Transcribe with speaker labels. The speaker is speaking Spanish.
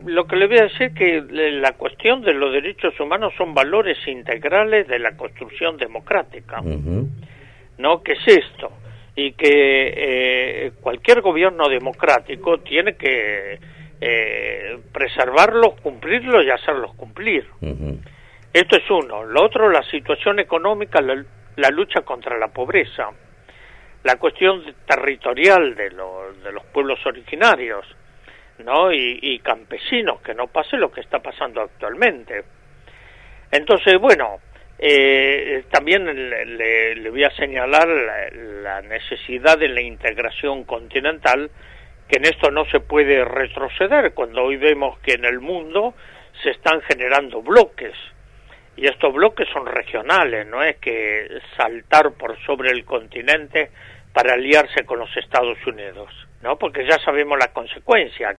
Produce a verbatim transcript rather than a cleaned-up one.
Speaker 1: lo que le voy a decir que la cuestión de los derechos humanos son valores integrales de la construcción democrática. Uh-huh. ¿No? ¿Qué es esto? Y que eh, cualquier gobierno democrático tiene que eh, preservarlos, cumplirlos y hacerlos cumplir. Uh-huh. Esto es uno. Lo otro, la situación económica, la, la lucha contra la pobreza, la cuestión territorial de los, de los pueblos originarios, ¿no? Y, y campesinos, que no pase lo que está pasando actualmente. Entonces, bueno, eh, también le, le, le voy a señalar la, la necesidad de la integración continental, que en esto no se puede retroceder, cuando hoy vemos que en el mundo se están generando bloques, y estos bloques son regionales, no es que saltar por sobre el continente para aliarse con los Estados Unidos, ¿no? Porque ya sabemos la consecuencia,